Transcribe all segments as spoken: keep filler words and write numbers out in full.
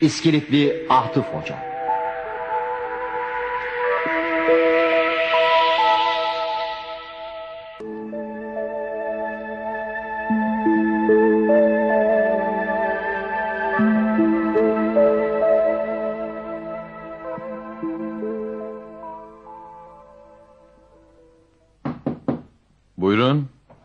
İskilipli Atıf Hoca. Buyurun.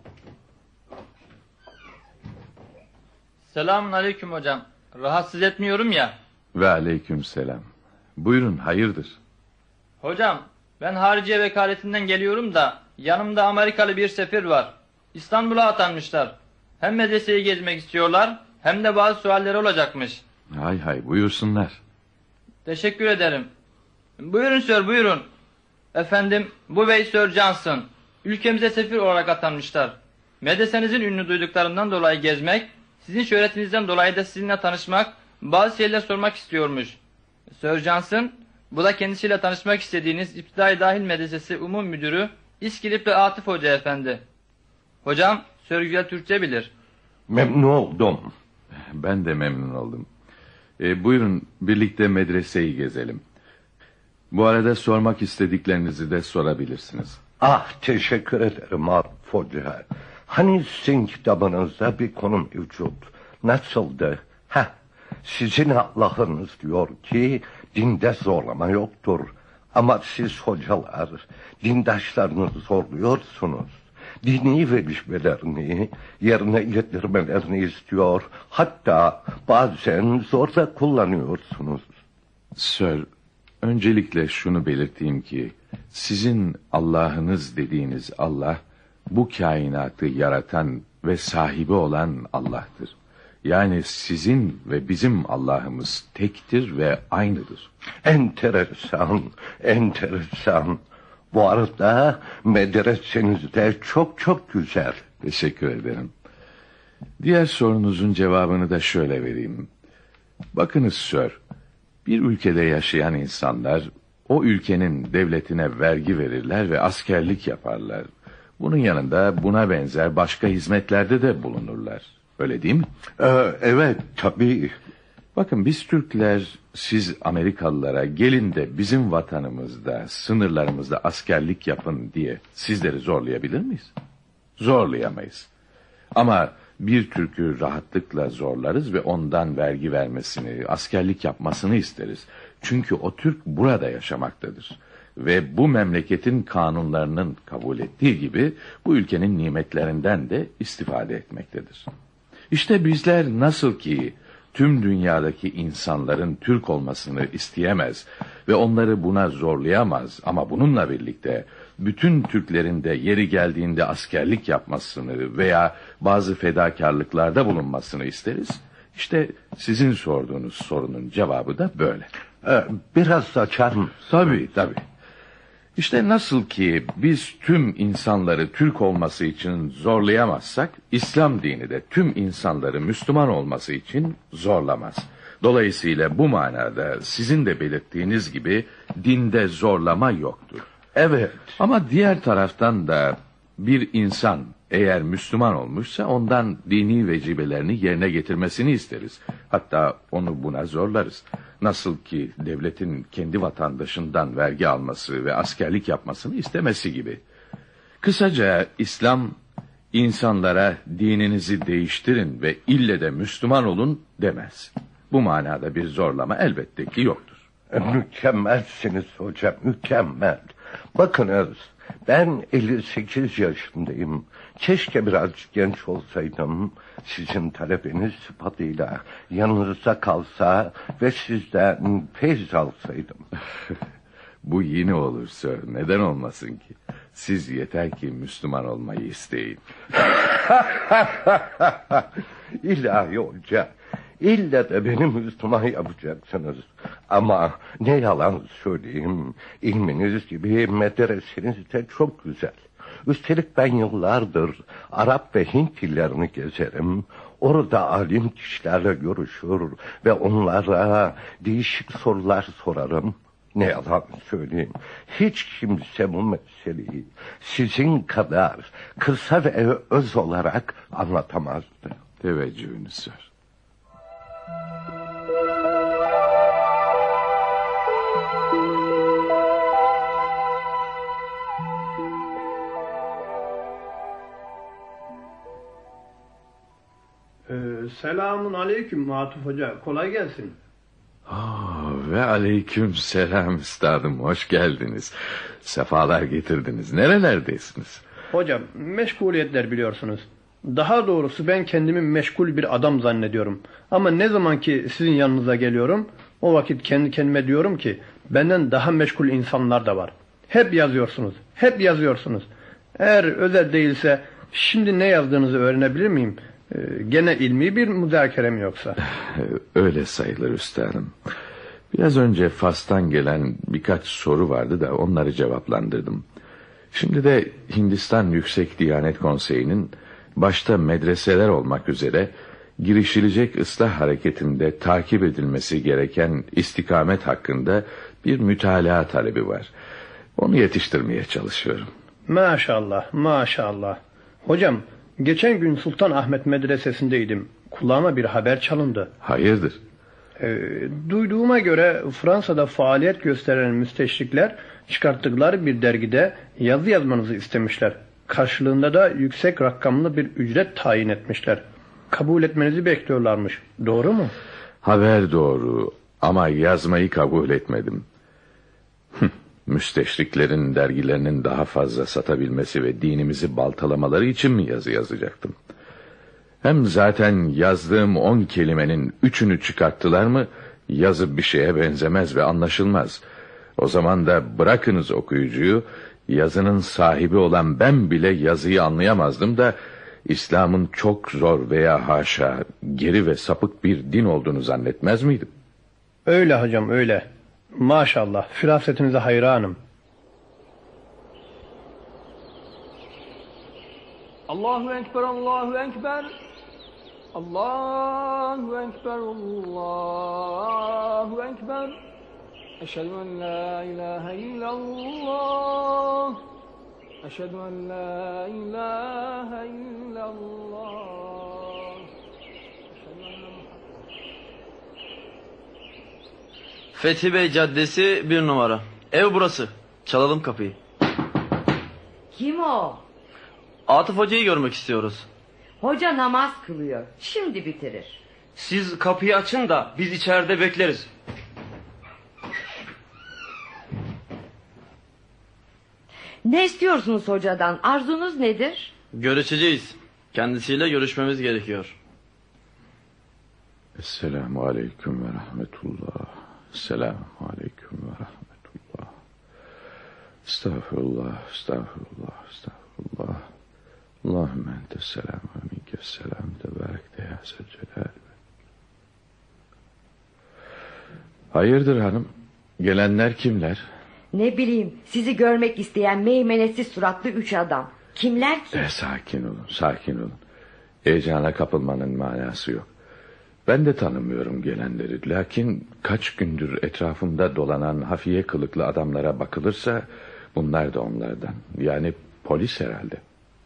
Selamun aleyküm hocam. Rahatsız etmiyorum ya. Ve aleyküm selam. Buyurun, hayırdır? Hocam, ben hariciye vekaletinden geliyorum da yanımda Amerikalı bir sefir var. İstanbul'a atanmışlar. Hem medreseyi gezmek istiyorlar hem de bazı sualleri olacakmış. Hay hay, buyursunlar. Teşekkür ederim. Buyurun sir, buyurun. Efendim, bu bey Sir Johnson. Ülkemize sefir olarak atanmışlar. Medresenizin ünlü duyduklarından dolayı gezmek, sizin şöhretinizden dolayı da sizinle tanışmak, bazı şeyler sormak istiyormuş. Sir Johnson, bu da kendisiyle tanışmak istediğiniz İptidai Dahil Medresesi Umum Müdürü İskilipli Atıf Hoca efendi. Hocam, Sir güzel Türkçe bilir. Memnun oldum. Ben de memnun oldum. E, buyurun, birlikte medreseyi gezelim. Bu arada sormak istediklerinizi de sorabilirsiniz. Ah, teşekkür ederim Atıf Hoca. Hani sizin kitabınızda bir konu mevcut. Nasıldı? Heh, sizin Allah'ınız diyor ki dinde zorlama yoktur. Ama siz hocalar dindaşlarınızı zorluyorsunuz. Dini vecibelerini yerine getirmelerini istiyor. Hatta bazen zorla kullanıyorsunuz. Sir, öncelikle şunu belirteyim ki sizin Allah'ınız dediğiniz Allah, bu kainatı yaratan ve sahibi olan Allah'tır. Yani sizin ve bizim Allah'ımız tektir ve aynıdır. Enteresan, enteresan. Bu arada medreseniz de çok çok güzel. Teşekkür ederim. Diğer sorunuzun cevabını da şöyle vereyim. Bakınız Sir, bir ülkede yaşayan insanlar o ülkenin devletine vergi verirler ve askerlik yaparlar. Bunun yanında buna benzer başka hizmetlerde de bulunurlar. Öyle değil mi? Ee, evet, tabii. Bakın biz Türkler, siz Amerikalılara gelin de bizim vatanımızda, sınırlarımızda askerlik yapın diye sizleri zorlayabilir miyiz? Zorlayamayız. Ama bir Türk'ü rahatlıkla zorlarız ve ondan vergi vermesini, askerlik yapmasını isteriz. Çünkü o Türk burada yaşamaktadır. Ve bu memleketin kanunlarının kabul ettiği gibi bu ülkenin nimetlerinden de istifade etmektedir. İşte bizler nasıl ki tüm dünyadaki insanların Türk olmasını isteyemez ve onları buna zorlayamaz ama bununla birlikte bütün Türklerin de yeri geldiğinde askerlik yapmasını veya bazı fedakarlıklarda bulunmasını isteriz. İşte sizin sorduğunuz sorunun cevabı da böyle. Ee, biraz açar mısın? Tabii tabii. İşte nasıl ki biz tüm insanları Türk olması için zorlayamazsak, İslam dini de tüm insanları Müslüman olması için zorlamaz. Dolayısıyla bu manada sizin de belirttiğiniz gibi dinde zorlama yoktur. Evet. Ama diğer taraftan da bir insan eğer Müslüman olmuşsa ondan dini vecibelerini yerine getirmesini isteriz. Hatta onu buna zorlarız. Nasıl ki devletin kendi vatandaşından vergi alması ve askerlik yapmasını istemesi gibi. Kısaca İslam insanlara dininizi değiştirin ve ille de Müslüman olun demez. Bu manada bir zorlama elbette ki yoktur. E, mükemmelsiniz hocam, mükemmel. Bakınız, ben elli sekiz yaşındayım. Keşke biraz genç olsaydım. Sizin talebeniz sıfatıyla yanınızda kalsa ve sizden feyz alsaydım. Bu yine olur Sir. Neden olmasın ki? Siz yeter ki Müslüman olmayı isteyin. İlahi hoca, illa da beni Müslüman yapacaksınız. Ama ne yalan söyleyeyim, ilminiz gibi medreseniz de çok güzel. Üstelik ben yıllardır Arap ve Hint dillerini gezerim. Orada alim kişilerle görüşür ve onlara değişik sorular sorarım. Ne yalan söyleyeyim, hiç kimse bu meseleyi sizin kadar kısa ve öz olarak anlatamazdı. Teveccühünüz Sir. Selamun aleyküm Matuf Hoca. Kolay gelsin. Oh, ve aleyküm selam üstadım. Hoş geldiniz. Sefalar getirdiniz. Nerelerdesiniz? Hocam meşguliyetler biliyorsunuz. Daha doğrusu ben kendimi meşgul bir adam zannediyorum. Ama ne zaman ki sizin yanınıza geliyorum, o vakit kendi kendime diyorum ki benden daha meşgul insanlar da var. Hep yazıyorsunuz. Hep yazıyorsunuz. Eğer özel değilse şimdi ne yazdığınızı öğrenebilir miyim? Ee, gene ilmi bir müzakerem yoksa. Öyle sayılır üstadım. Biraz önce Fas'tan gelen birkaç soru vardı da onları cevaplandırdım. Şimdi de Hindistan Yüksek Diyanet Konseyi'nin başta medreseler olmak üzere girişilecek ıslah hareketinde takip edilmesi gereken istikamet hakkında bir mütalaa talebi var. Onu yetiştirmeye çalışıyorum. Maşallah, maşallah. Hocam, geçen gün Sultanahmet Medresesi'ndeydim. Kulağıma bir haber çalındı. Hayırdır? E, duyduğuma göre Fransa'da faaliyet gösteren müsteşrikler çıkarttıkları bir dergide yazı yazmanızı istemişler. Karşılığında da yüksek rakamlı bir ücret tayin etmişler. Kabul etmenizi bekliyorlarmış. Doğru mu? Haber doğru ama yazmayı kabul etmedim. Müsteşriklerin dergilerinin daha fazla satabilmesi ve dinimizi baltalamaları için mi yazı yazacaktım? Hem zaten yazdığım on kelimenin üçünü çıkarttılar mı yazı bir şeye benzemez ve anlaşılmaz. O zaman da bırakınız okuyucuyu, yazının sahibi olan ben bile yazıyı anlayamazdım da İslam'ın çok zor veya haşa geri ve sapık bir din olduğunu zannetmez miydim? Öyle hocam öyle. Maşallah firasetinize hayranım. Allahu Ekber, Allahu Ekber. Allahu Ekber, Allahu Ekber. Eşhedü en la ilahe illallah. Eşhedü en la ilahe illallah. Eşhedü enne Fethi Bey Caddesi bir numara. Ev burası. Çalalım kapıyı. Kim o? Atıf Hoca'yı görmek istiyoruz. Hoca namaz kılıyor. Şimdi bitirir. Siz kapıyı açın da biz içeride bekleriz. Ne istiyorsunuz hocadan? Arzunuz nedir? Görüşeceğiz. Kendisiyle görüşmemiz gerekiyor. Esselamu aleyküm ve rahmetullah. Esselamu aleyküm ve rahmetullah. Estağfurullah, estağfurullah, estağfurullah. Allahümme entesselam ve minkesselam tebarek de ya selcelal. Hayırdır hanım? Gelenler kimler? Ne bileyim, sizi görmek isteyen meymenetsiz suratlı üç adam. Kimler ki? E, sakin olun, sakin olun. Heyecana kapılmanın manası yok. Ben de tanımıyorum gelenleri. Lakin kaç gündür etrafımda dolanan hafiye kılıklı adamlara bakılırsa bunlar da onlardan. Yani polis herhalde.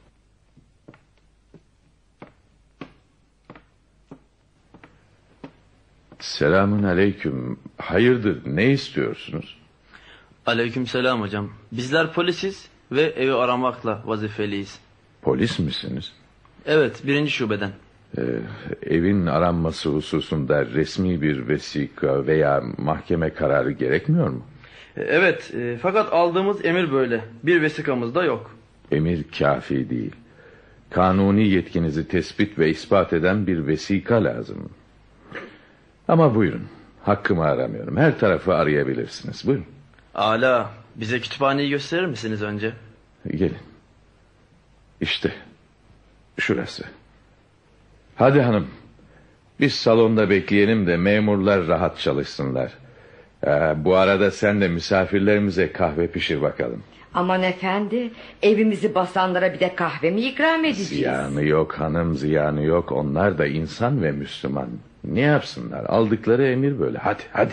Selamun aleyküm. Hayırdır, ne istiyorsunuz? Aleykümselam hocam. Bizler polisiz ve evi aramakla vazifeliyiz. Polis misiniz? Evet, birinci şubeden. Ee, evin aranması hususunda resmi bir vesika veya mahkeme kararı gerekmiyor mu? Evet, e, fakat aldığımız emir böyle. Bir vesikamız da yok. Emir kafi değil. Kanuni yetkinizi tespit ve ispat eden bir vesika lazım. Ama buyurun, hakkımı aramıyorum. Her tarafı arayabilirsiniz. Buyurun. Ala, bize kütüphaneyi gösterir misiniz önce? Gelin. İşte şurası. Hadi hanım, biz salonda bekleyelim de memurlar rahat çalışsınlar. Ee, bu arada sen de misafirlerimize kahve pişir bakalım. Aman efendi, evimizi basanlara bir de kahve mi ikram edeceğiz? Ziyanı yok hanım, ziyanı yok. Onlar da insan ve Müslüman. Ne yapsınlar? Aldıkları emir böyle. Hadi, hadi.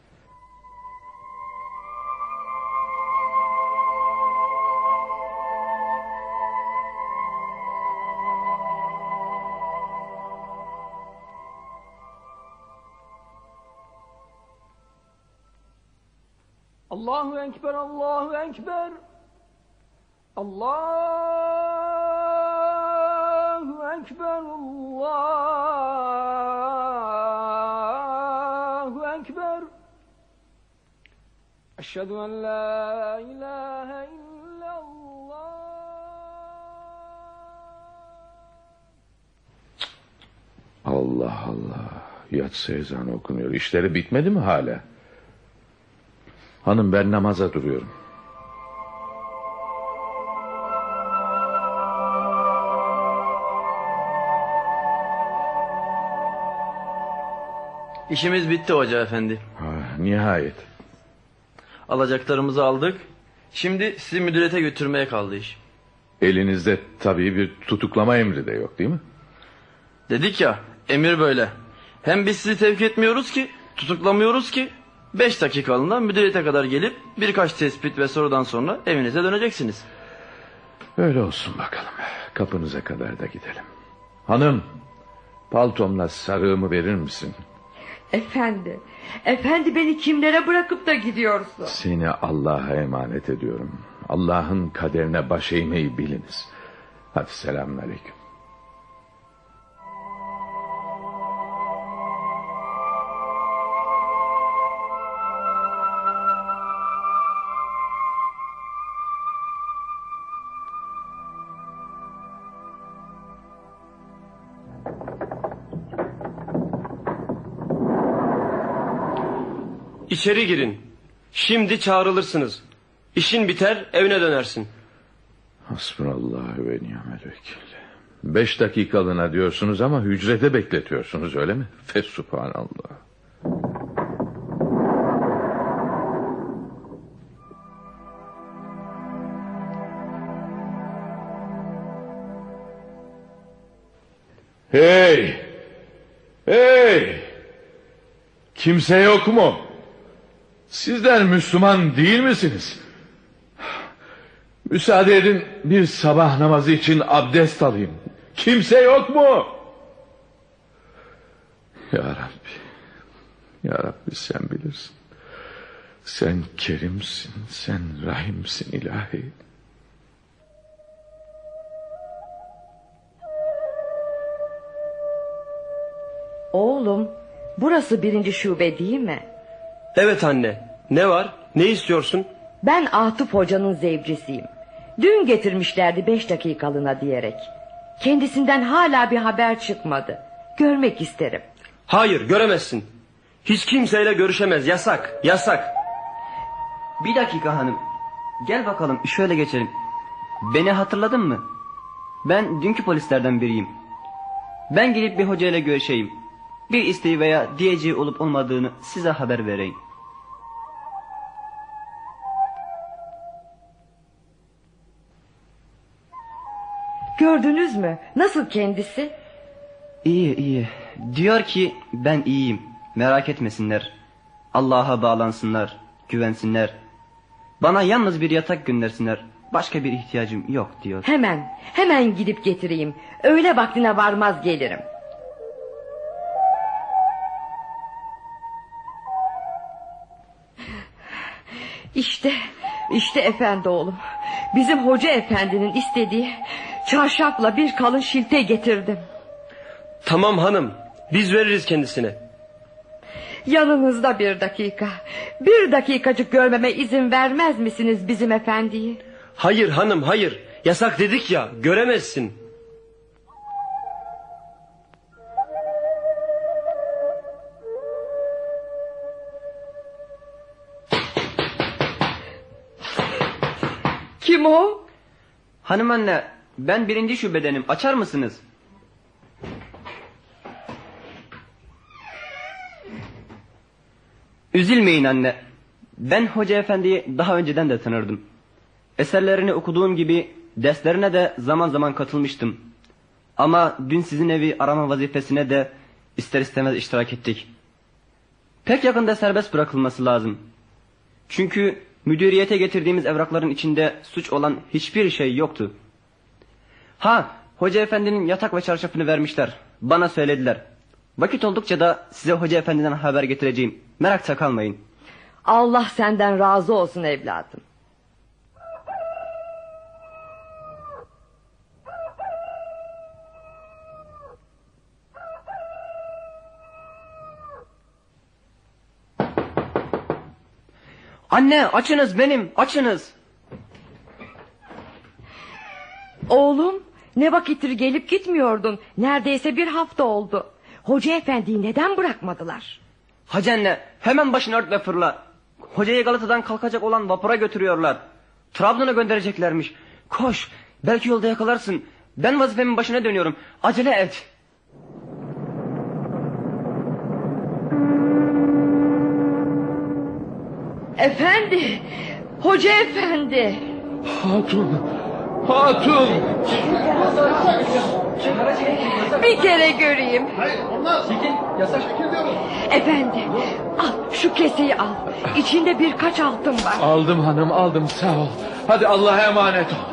Allahu Ekber, Allahu Ekber. Allahu Ekber, Allahu Eşhedü en la ilahe illallah. Allah Allah. Yatsı ezanı okunuyor. İşleri bitmedi mi hala? Hanım, ben namaza duruyorum. İşimiz bitti hoca efendi. Ha, nihayet. Alacaklarımızı aldık. Şimdi sizi müdüriyete götürmeye kaldı iş. Elinizde tabii bir tutuklama emri de yok değil mi? Dedik ya, emir böyle. Hem biz sizi tevk etmiyoruz ki, tutuklamıyoruz ki. Beş dakikalığında müdüriyete kadar gelip birkaç tespit ve sorudan sonra evinize döneceksiniz. Öyle olsun bakalım. Kapınıza kadar da gidelim. Hanım, paltomla sarığımı verir misin? Efendi, efendi beni kimlere bırakıp da gidiyorsun? Seni Allah'a emanet ediyorum. Allah'ın kaderine baş eğmeyi biliniz. Hadi selamünaleyküm. İçeri girin. Şimdi çağrılırsınız. İşin biter, evine dönersin. Hasbunallah ve ni'mel vekil. Beş dakikalığına diyorsunuz ama hücrede bekletiyorsunuz, öyle mi? Fesubhanallah. Hey! Hey! Kimse yok mu? Sizler Müslüman değil misiniz? Müsaade edin, bir sabah namazı için abdest alayım. Kimse yok mu? Ya Rabbi, Ya Rabbi sen bilirsin. Sen kerimsin, sen rahimsin ilahi. Oğlum, burası birinci şube değil mi? Evet anne. Ne var? Ne istiyorsun? Ben Atıf Hoca'nın zevcisiyim. Dün getirmişlerdi beş dakikalığına diyerek. Kendisinden hala bir haber çıkmadı. Görmek isterim. Hayır, göremezsin. Hiç kimseyle görüşemez. Yasak, yasak. Bir dakika hanım. Gel bakalım, şöyle geçelim. Beni hatırladın mı? Ben dünkü polislerden biriyim. Ben gelip bir hocayla görüşeyim. Bir isteği veya diyeceği olup olmadığını size haber vereyim. Gördünüz mü? Nasıl kendisi? İyi iyi. Diyor ki ben iyiyim. Merak etmesinler. Allah'a bağlansınlar. Güvensinler. Bana yalnız bir yatak göndersinler. Başka bir ihtiyacım yok diyor. Hemen, hemen gidip getireyim. Öğle vaktine varmaz gelirim. İşte, işte efendi oğlum. Bizim hoca efendinin istediği çarşafla bir kalın şilte getirdim. Tamam hanım, biz veririz kendisine. Yanınızda bir dakika. Bir dakikacık görmeme izin vermez misiniz bizim efendiyi? Hayır hanım, hayır. Yasak dedik ya, göremezsin. Kim o? Hanım anne, ben birinci şubedenim. Açar mısınız? Üzülmeyin anne. Ben hoca efendiyi daha önceden de tanırdım. Eserlerini okuduğum gibi derslerine de zaman zaman katılmıştım. Ama dün sizin evi arama vazifesine de ister istemez iştirak ettik. Pek yakında serbest bırakılması lazım. Çünkü müdüriyete getirdiğimiz evrakların içinde suç olan hiçbir şey yoktu. Ha, hoca efendinin yatak ve çarşafını vermişler. Bana söylediler. Vakit oldukça da size hoca efendiden haber getireceğim. Merakta kalmayın. Allah senden razı olsun evladım. Anne açınız benim, açınız. Oğlum, ne vakittir gelip gitmiyordun? Neredeyse bir hafta oldu. Hoca efendiyi neden bırakmadılar? Hacı anne, hemen başını ört ve fırla. Hocayı Galata'dan kalkacak olan vapura götürüyorlar. Trabzon'a göndereceklermiş. Koş, belki yolda yakalarsın. Ben vazifemin başına dönüyorum. Acele et. Efendi, hoca efendi. Hatun, hatun. Bir kere göreyim. Hayır olmaz. Çekil. Yasak çekil diyorum. Efendi, al şu keseyi al. İçinde birkaç altın var. Aldım hanım, aldım, sağ ol. Hadi Allah'a emanet ol.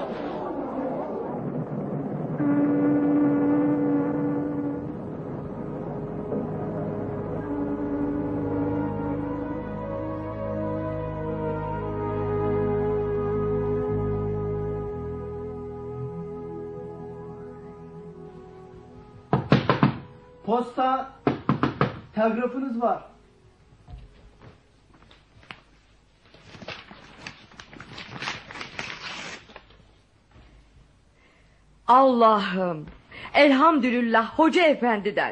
Posta, telgrafınız var. Allah'ım, elhamdülillah hoca efendiden.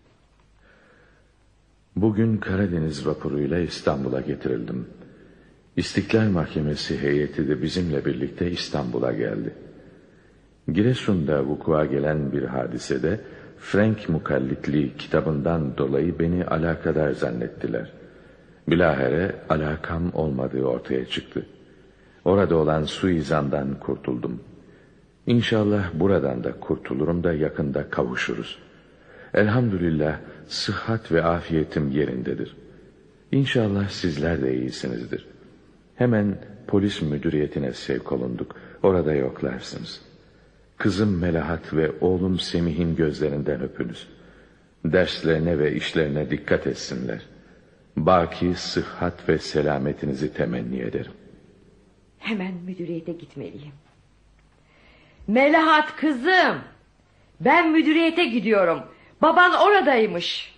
Bugün Karadeniz vapuruyla İstanbul'a getirildim. İstiklal Mahkemesi heyeti de bizimle birlikte İstanbul'a geldi. Giresun'da vukua gelen bir hadisede Frank Mukallitli kitabından dolayı beni alakadar zannettiler. Bilahare alakam olmadığı ortaya çıktı. Orada olan suizandan kurtuldum. İnşallah buradan da kurtulurum da yakında kavuşuruz. Elhamdülillah sıhhat ve afiyetim yerindedir. İnşallah sizler de iyisinizdir. Hemen polis müdüriyetine sevk olunduk. Orada yoklarsınız. Kızım Melahat ve oğlum Semih'in gözlerinden öpünüz. Derslerine ve işlerine dikkat etsinler. Baki sıhhat ve selametinizi temenni ederim. Hemen müdüriyete gitmeliyim. Melahat kızım, ben müdüriyete gidiyorum. Baban oradaymış.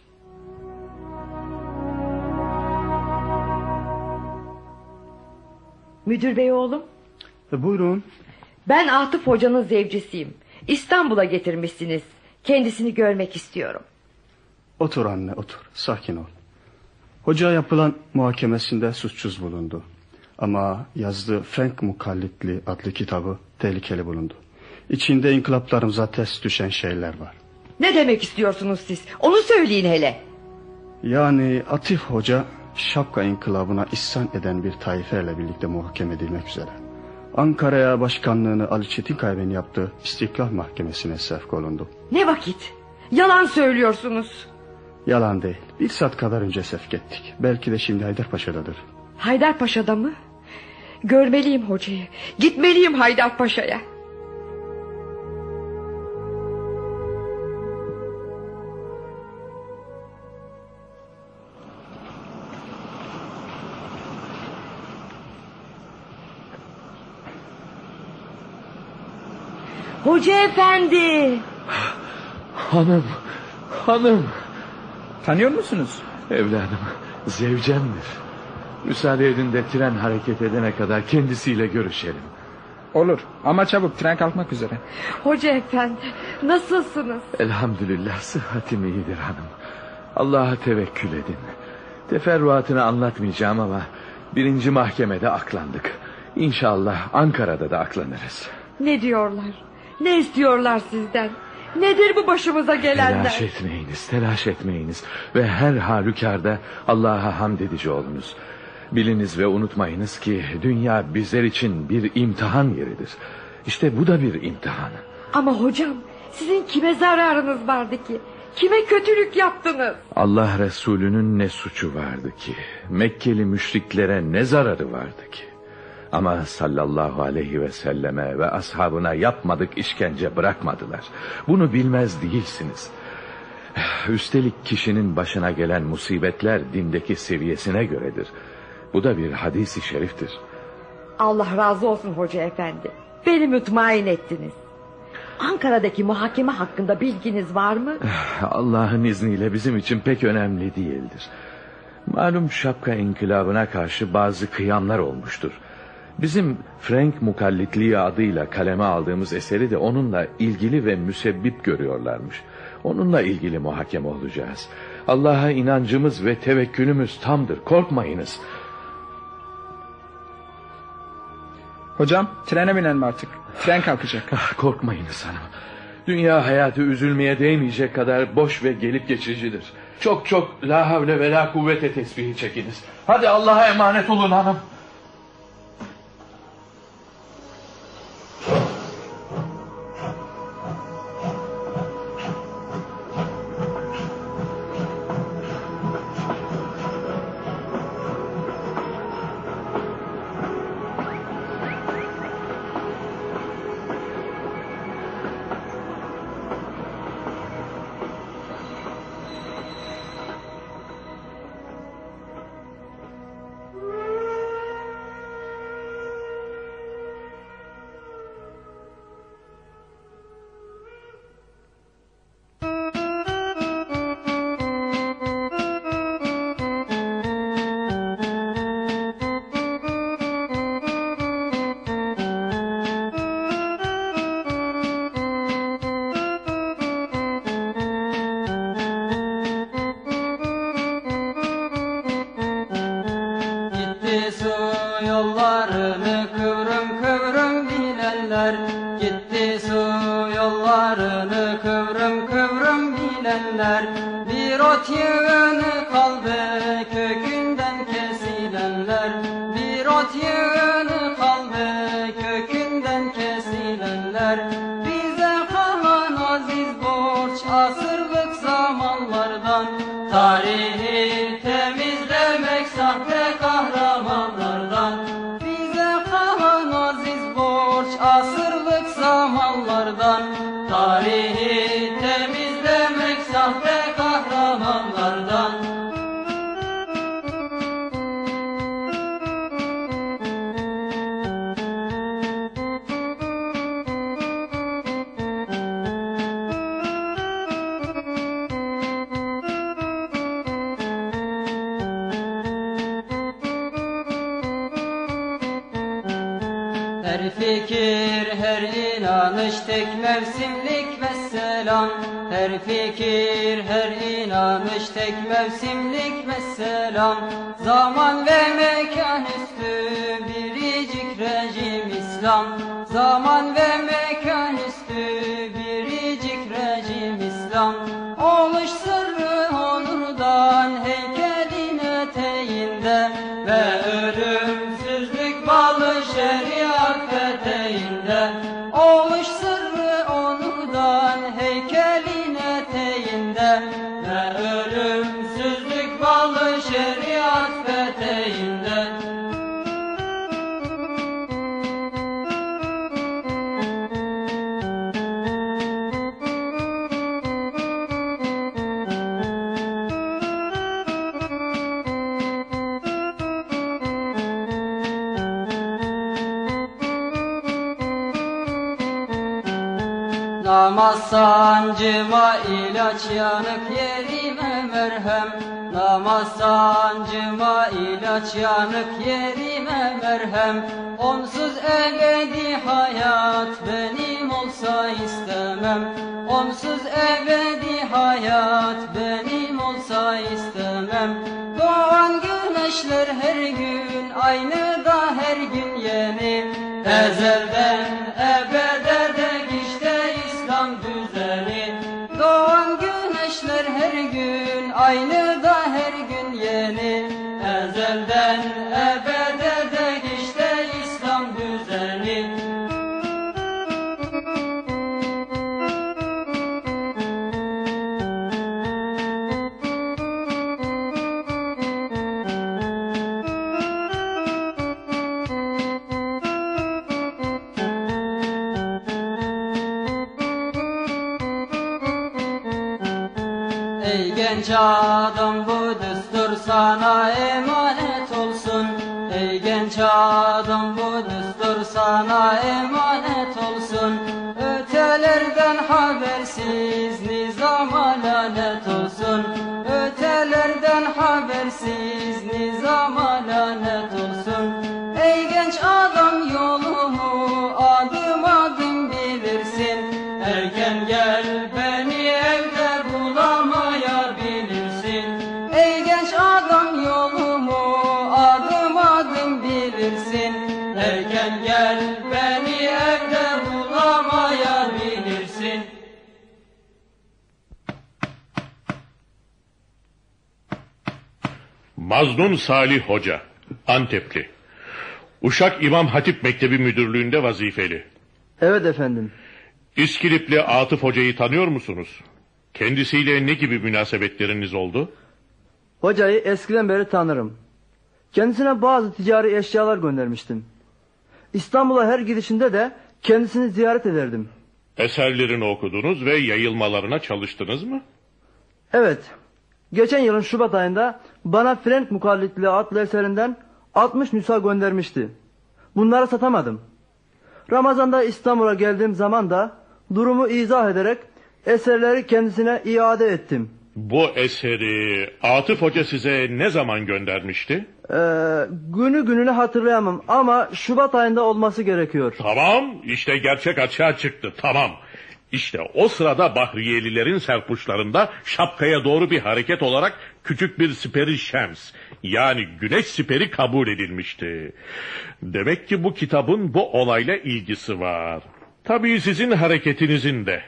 Müdür bey oğlum. E, buyurun. Ben Atıf hocanın zevcisiyim. İstanbul'a getirmişsiniz. Kendisini görmek istiyorum. Otur anne, otur. Sakin ol. Hoca yapılan muhakemesinde suçsuz bulundu. Ama yazdığı Frank Mukallitli adlı kitabı tehlikeli bulundu. İçinde inkılaplarımıza ters düşen şeyler var. Ne demek istiyorsunuz siz? Onu söyleyin hele. Yani Atıf Hoca Şapka inkılabına isyan eden bir taifeyle birlikte muhakeme edilmek üzere Ankara'ya başkanlığını Ali Çetinkaya'nın yaptığı İstiklal Mahkemesi'ne sevk olundu. Ne vakit? Yalan söylüyorsunuz. Yalan değil. Bir saat kadar önce sevk ettik. Belki de şimdi Haydarpaşa'dadır. Haydarpaşa'da mı? Görmeliyim hocayı. Gitmeliyim Haydarpaşa'ya. Hoca efendi. Hanım, hanım. Tanıyor musunuz? Evladım, zevcemdir. Müsaade edin de tren hareket edene kadar kendisiyle görüşelim. Olur ama çabuk, tren kalkmak üzere. Hoca efendi, nasılsınız? Elhamdülillah sıhhatim iyidir hanım. Allah'a tevekkül edin. Teferruatını anlatmayacağım ama birinci mahkemede aklandık. İnşallah Ankara'da da aklanırız. Ne diyorlar? Ne istiyorlar sizden? Nedir bu başımıza gelenler? Telaş etmeyiniz, telaş etmeyiniz. Ve her halükarda Allah'a hamd edici olunuz. Biliniz ve unutmayınız ki dünya bizler için bir imtihan yeridir. İşte bu da bir imtihan. Ama hocam, sizin kime zararınız vardı ki? Kime kötülük yaptınız? Allah Resulü'nün ne suçu vardı ki? Mekkeli müşriklere ne zararı vardı ki? Ama sallallahu aleyhi ve selleme ve ashabına yapmadık işkence bırakmadılar. Bunu bilmez değilsiniz. Üstelik kişinin başına gelen musibetler dindeki seviyesine göredir. Bu da bir hadis-i şeriftir. Allah razı olsun hoca efendi. Beni mutmain ettiniz. Ankara'daki muhakeme hakkında bilginiz var mı? Allah'ın izniyle bizim için pek önemli değildir. Malum şapka inkılabına karşı bazı kıyamlar olmuştur. Bizim Frank Mukallitliği adıyla kaleme aldığımız eseri de onunla ilgili ve müsebbip görüyorlarmış. Onunla ilgili muhakeme olacağız. Allah'a inancımız ve tevekkülümüz tamdır. Korkmayınız. Hocam trene binelim artık. Tren kalkacak. Ah, korkmayınız hanım. Dünya hayatı üzülmeye değmeyecek kadar boş ve gelip geçicidir. Çok çok la havle ve la kuvvete tesbihi çekiniz. Hadi Allah'a emanet olun hanım. Her fikir, her inanış tek mevsimlik vesselam. Her fikir, her inanış tek mevsimlik vesselam. Zaman ve mekan üstü biricik rejim İslam. Zaman ve mekan üstü biricik rejim İslam. Oluş sırrı onurdan heykelin eteğinde ve ölümsüzlük balı şeriat eteğinde. Oluş sırrı onurdan heykelin eteğinde ve ölümsüzlük balı şeriat eteğinde. Namaz sancıma ilaç, yanık yerime merhem. Namaz sancıma ilaç, yanık yerime merhem. Onsuz ebedi hayat benim olsa istemem. Onsuz ebedi hayat benim olsa istemem. Doğan güneşler her gün aynı da her gün yeni. Ezelden ebede dek işte İslam düzeni. Doğan güneşler her gün aynı da her gün yeni. Ezelden ebede dek işte İslam düzeni. Ey genç adam, bu düstur sana emanet olsun. Ey genç adam, bu düstur sana emanet olsun. Ötelerden habersiz nizama lanet olsun. Ötelerden habersiz genç adam yolumu adım adım bilirsin. Erken gel beni evde bulamayabilirsin. Ey genç adam yolumu adım adım bilirsin. Erken gel beni evde bulamayabilirsin. Maznun Salih Hoca, Antepli. Uşak İmam Hatip Mektebi Müdürlüğü'nde vazifeli. Evet efendim. İskilipli Atıf Hoca'yı tanıyor musunuz? Kendisiyle ne gibi münasebetleriniz oldu? Hocayı eskiden beri tanırım. Kendisine bazı ticari eşyalar göndermiştim. İstanbul'a her gidişinde de kendisini ziyaret ederdim. Eserlerini okudunuz ve yayılmalarına çalıştınız mı? Evet. Geçen yılın Şubat ayında bana Frank Mukallitli adlı eserinden altmış nüsha göndermişti. Bunları satamadım. Ramazan'da İstanbul'a geldiğim zaman da durumu izah ederek eserleri kendisine iade ettim. Bu eseri Atıf Hoca size ne zaman göndermişti? Ee, günü gününe hatırlayamam ama Şubat ayında olması gerekiyor. Tamam, işte gerçek açığa çıktı, tamam. İşte o sırada Bahriyelilerin serpuçlarında şapkaya doğru bir hareket olarak küçük bir siperi şems, yani güneş siperi kabul edilmişti. Demek ki bu kitabın bu olayla ilgisi var. Tabii sizin hareketinizin de.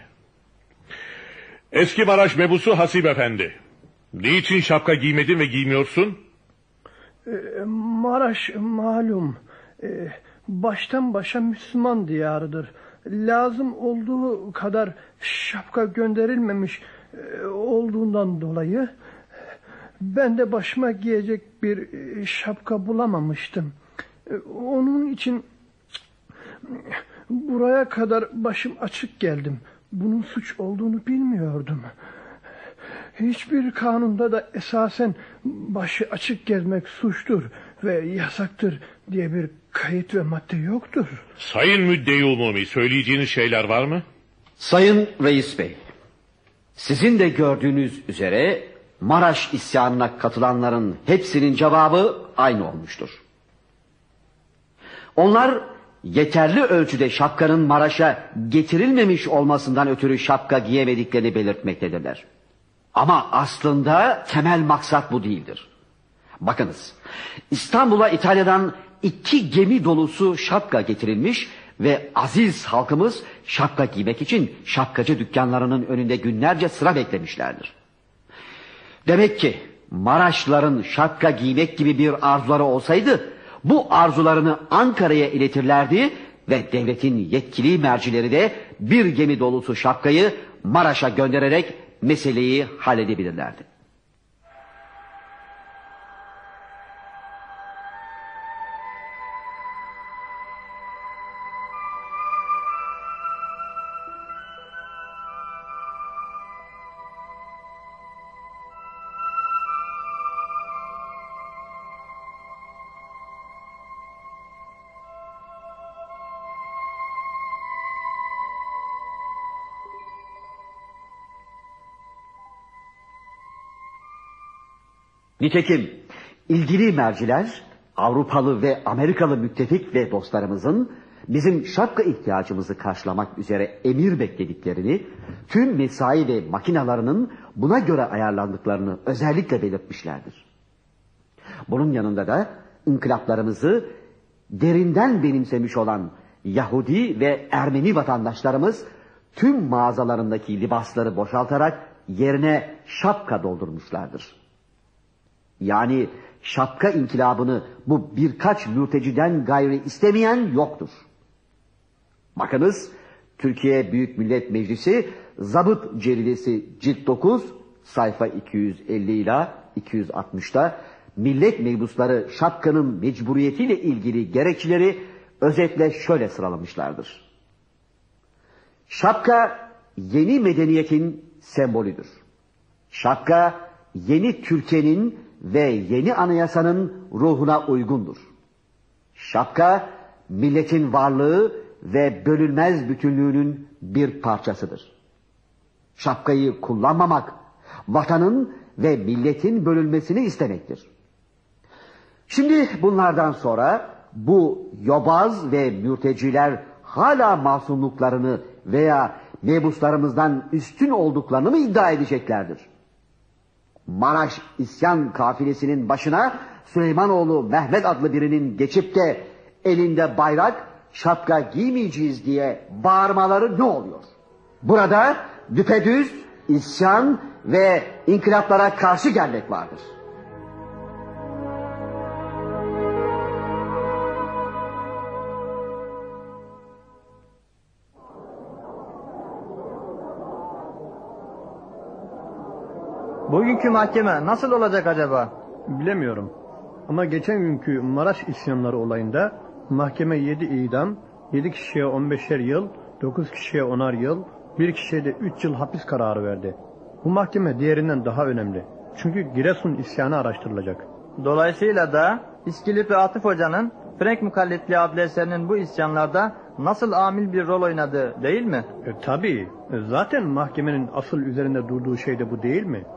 Eski Maraş mebusu Hasip Efendi, niçin şapka giymedin ve giymiyorsun? Ee, Maraş malum ee, baştan başa Müslüman diyarıdır. Lazım olduğu kadar şapka gönderilmemiş e, olduğundan dolayı ben de başıma giyecek bir e, şapka bulamamıştım. E, onun için buraya kadar başım açık geldim. Bunun suç olduğunu bilmiyordum. Hiçbir kanunda da esasen başı açık gezmek suçtur ve yasaktır diye bir kayıt ve madde yoktur. Sayın Müdde-i Umumi, söyleyeceğiniz şeyler var mı? Sayın Reis Bey, sizin de gördüğünüz üzere Maraş isyanına katılanların hepsinin cevabı aynı olmuştur. Onlar yeterli ölçüde şapkanın Maraş'a getirilmemiş olmasından ötürü şapka giyemediklerini belirtmektedirler. Ama aslında temel maksat bu değildir. Bakınız, İstanbul'a İtalya'dan iki gemi dolusu şapka getirilmiş ve aziz halkımız şapka giymek için şapkacı dükkanlarının önünde günlerce sıra beklemişlerdir. Demek ki Maraşlıların şapka giymek gibi bir arzuları olsaydı, bu arzularını Ankara'ya iletirlerdi ve devletin yetkili mercileri de bir gemi dolusu şapkayı Maraş'a göndererek meseleyi halledebilirlerdi. Nitekim ilgili merciler Avrupalı ve Amerikalı müttefik ve dostlarımızın bizim şapka ihtiyacımızı karşılamak üzere emir beklediklerini, tüm mesai ve makinalarının buna göre ayarlandıklarını özellikle belirtmişlerdir. Bunun yanında da inkılaplarımızı derinden benimsemiş olan Yahudi ve Ermeni vatandaşlarımız tüm mağazalarındaki libasları boşaltarak yerine şapka doldurmuşlardır. Yani şapka inkılabını bu birkaç mülteciden gayri istemeyen yoktur. Bakınız, Türkiye Büyük Millet Meclisi Zabıt Ceridesi cilt dokuz sayfa iki yüz elli ila iki yüz altmışta millet mebusları şapkanın mecburiyetiyle ilgili gerekçeleri özetle şöyle sıralamışlardır. Şapka yeni medeniyetin sembolüdür. Şapka yeni Türkiye'nin ve yeni anayasanın ruhuna uygundur. Şapka milletin varlığı ve bölünmez bütünlüğünün bir parçasıdır. Şapkayı kullanmamak vatanın ve milletin bölünmesini istemektir. Şimdi bunlardan sonra bu yobaz ve mürteciler hala masumluklarını veya mebuslarımızdan üstün olduklarını mı iddia edeceklerdir? Maraş isyan kafilesinin başına Süleymanoğlu Mehmet adlı birinin geçip de elinde bayrak, şapka giymeyeceğiz diye bağırmaları ne oluyor? Burada düpedüz isyan ve inkılaplara karşı gelmek vardır. Bugünkü mahkeme nasıl olacak acaba? Bilemiyorum. Ama geçen günkü Maraş isyanları olayında mahkeme yedi idam, yedi kişiye on beşer yıl, dokuz kişiye onar yıl, bir kişiye de üç yıl hapis kararı verdi. Bu mahkeme diğerinden daha önemli. Çünkü Giresun isyanı araştırılacak. Dolayısıyla da İskilip ve Atıf Hoca'nın Frank Mukallitliği adlı eserinin bu isyanlarda nasıl amil bir rol oynadığı değil mi? E, tabii. E, zaten mahkemenin asıl üzerinde durduğu şey de bu değil mi?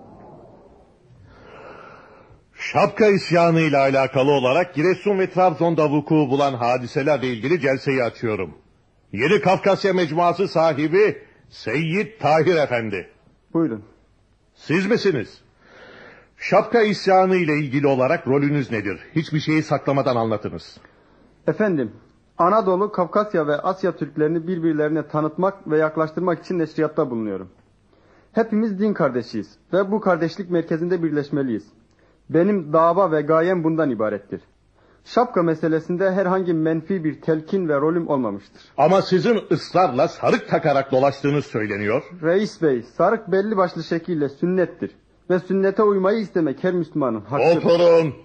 Şapka isyanı ile alakalı olarak Giresun ve Trabzon'da vuku bulan hadiselerle ilgili celseyi açıyorum. Yeni Kafkasya Mecmuası sahibi Seyyid Tahir Efendi. Buyurun. Siz misiniz? Şapka isyanı ile ilgili olarak rolünüz nedir? Hiçbir şeyi saklamadan anlatınız. Efendim, Anadolu, Kafkasya ve Asya Türklerini birbirlerine tanıtmak ve yaklaştırmak için neşriyatta bulunuyorum. Hepimiz din kardeşiyiz ve bu kardeşlik merkezinde birleşmeliyiz. Benim dava ve gayem bundan ibarettir. Şapka meselesinde herhangi menfi bir telkin ve rolüm olmamıştır. Ama sizin ısrarla sarık takarak dolaştığınız söyleniyor. Reis bey, sarık belli başlı şekilde sünnettir. Ve sünnete uymayı istemek her Müslümanın hakkıdır. Oturun.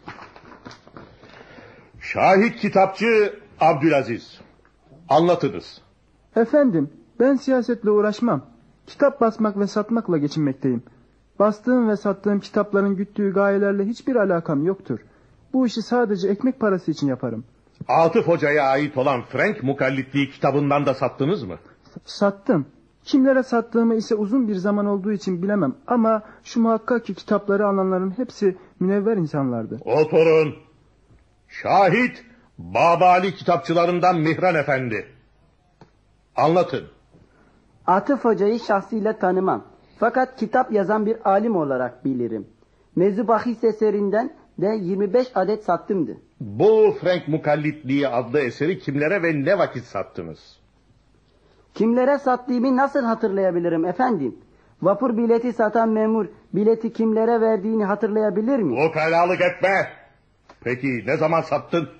Şahit kitapçı Abdülaziz. Anlatınız. Efendim, ben siyasetle uğraşmam. Kitap basmak ve satmakla geçinmekteyim. Bastığım ve sattığım kitapların güttüğü gayelerle hiçbir alakam yoktur. Bu işi sadece ekmek parası için yaparım. Atıf Hoca'ya ait olan Frank Mukallitliği kitabından da sattınız mı? Sattım. Kimlere sattığımı ise uzun bir zaman olduğu için bilemem. Ama şu muhakkak ki kitapları alanların hepsi münevver insanlardı. Oturun. Şahit Babali kitapçılarından Mihran Efendi. Anlatın. Atıf Hoca'yı şahsıyla tanımam. Fakat kitap yazan bir alim olarak bilirim. Mevzu bahis eserinden de yirmi beş adet sattımdı. Bu Frank Mukallitliği adlı eseri kimlere ve ne vakit sattınız? Kimlere sattığımı nasıl hatırlayabilirim efendim? Vapur bileti satan memur bileti kimlere verdiğini hatırlayabilir mi? O kalalık etme. Peki ne zaman sattın?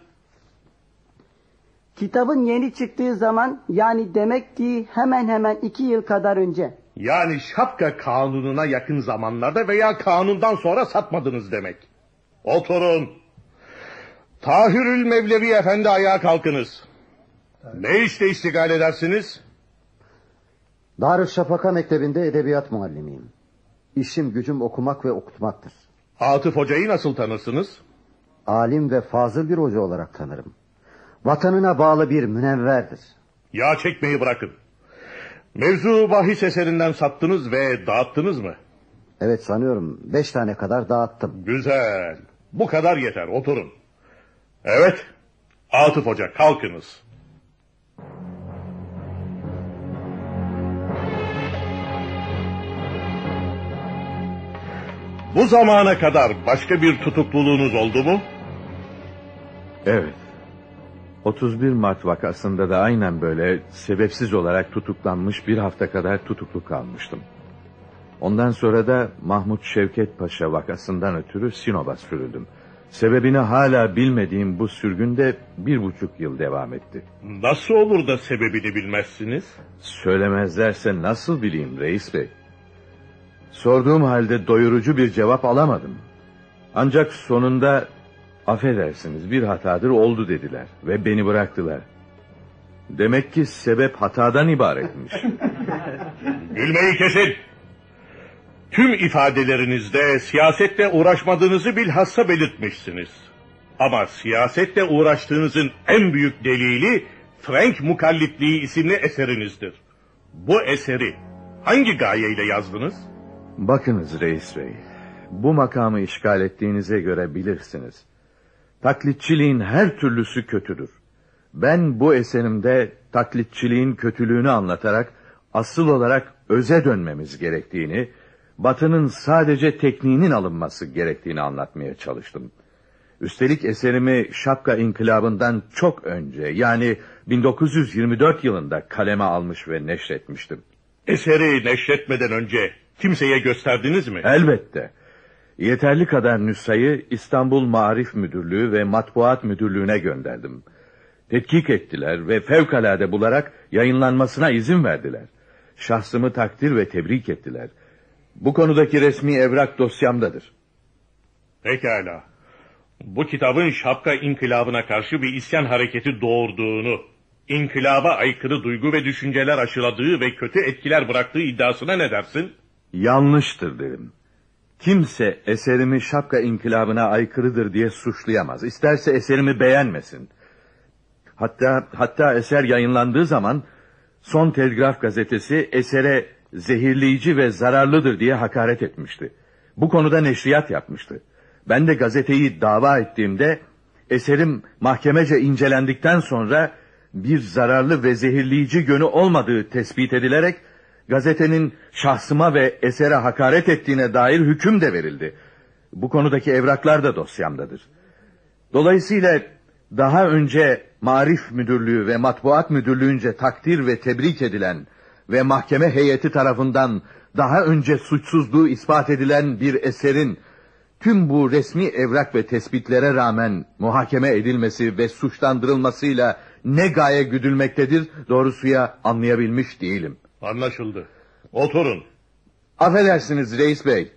Kitabın yeni çıktığı zaman, yani demek ki hemen hemen iki yıl kadar önce. Yani şapka kanununa yakın zamanlarda veya kanundan sonra satmadınız demek. Oturun. Tahirül Mevlevi Efendi, ayağa kalkınız. Ne işle iştigal edersiniz? Darüşşafaka Mektebi'nde edebiyat muallimiyim. İşim gücüm okumak ve okutmaktır. Atıf Hoca'yı nasıl tanırsınız? Alim ve fazıl bir hoca olarak tanırım. Vatanına bağlı bir münevverdir. Yağ çekmeyi bırakın. Mevzu bahis eserinden sattınız ve dağıttınız mı? Evet, sanıyorum beş tane kadar dağıttım. Güzel. Bu kadar yeter, oturun. Evet, Atıf Hoca, kalkınız. Bu zamana kadar başka bir tutukluluğunuz oldu mu? Evet. otuz bir Mart vakasında da aynen böyle sebepsiz olarak tutuklanmış bir hafta kadar tutuklu kalmıştım. Ondan sonra da Mahmut Şevket Paşa vakasından ötürü Sinop'a sürüldüm. Sebebini hala bilmediğim bu sürgün de bir buçuk yıl devam etti. Nasıl olur da sebebini bilmezsiniz? Söylemezlerse nasıl bileyim reis bey? Sorduğum halde doyurucu bir cevap alamadım. Ancak sonunda affedersiniz bir hatadır oldu dediler ve beni bıraktılar. Demek ki sebep hatadan ibaretmiş. Gülmeyi kesin. Tüm ifadelerinizde siyasetle uğraşmadığınızı bilhassa belirtmişsiniz. Ama siyasetle uğraştığınızın en büyük delili Frank Mukallitliği isimli eserinizdir. Bu eseri hangi gayeyle yazdınız? Bakınız reis bey, bu makamı işgal ettiğinize göre bilirsiniz. Taklitçiliğin her türlüsü kötüdür. Ben bu eserimde taklitçiliğin kötülüğünü anlatarak asıl olarak öze dönmemiz gerektiğini, Batı'nın sadece tekniğinin alınması gerektiğini anlatmaya çalıştım. Üstelik eserimi şapka inkılabından çok önce, yani bin dokuz yüz yirmi dört yılında kaleme almış ve neşretmiştim. Eseri neşretmeden önce kimseye gösterdiniz mi? Elbette. Yeterli kadar nüshayı İstanbul Maarif Müdürlüğü ve Matbuat Müdürlüğü'ne gönderdim. Tetkik ettiler ve fevkalade bularak yayınlanmasına izin verdiler. Şahsımı takdir ve tebrik ettiler. Bu konudaki resmi evrak dosyamdadır. Pekala. Bu kitabın şapka inkılabına karşı bir isyan hareketi doğurduğunu, inkılaba aykırı duygu ve düşünceler aşıladığı ve kötü etkiler bıraktığı iddiasına ne dersin? Yanlıştır derim. Kimse eserimi şapka inkılabına aykırıdır diye suçlayamaz. İsterse eserimi beğenmesin. Hatta hatta eser yayınlandığı zaman Son Telgraf gazetesi esere zehirleyici ve zararlıdır diye hakaret etmişti. Bu konuda neşriyat yapmıştı. Ben de gazeteyi dava ettiğimde eserim mahkemece incelendikten sonra bir zararlı ve zehirleyici yönü olmadığı tespit edilerek gazetenin şahsıma ve esere hakaret ettiğine dair hüküm de verildi. Bu konudaki evraklar da dosyamdadır. Dolayısıyla daha önce Maarif Müdürlüğü ve Matbuat Müdürlüğü'nce takdir ve tebrik edilen ve mahkeme heyeti tarafından daha önce suçsuzluğu ispat edilen bir eserin tüm bu resmi evrak ve tespitlere rağmen muhakeme edilmesi ve suçlandırılmasıyla ne gaye güdülmektedir doğrusuya anlayabilmiş değilim. Anlaşıldı. Oturun. Affedersiniz reis bey.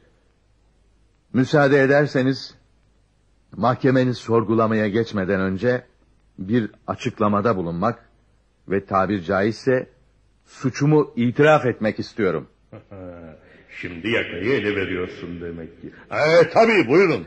Müsaade ederseniz mahkemeniz sorgulamaya geçmeden önce bir açıklamada bulunmak ve tabir caizse suçumu itiraf etmek istiyorum. Şimdi yakayı ele veriyorsun demek ki. Ee, tabii buyurun.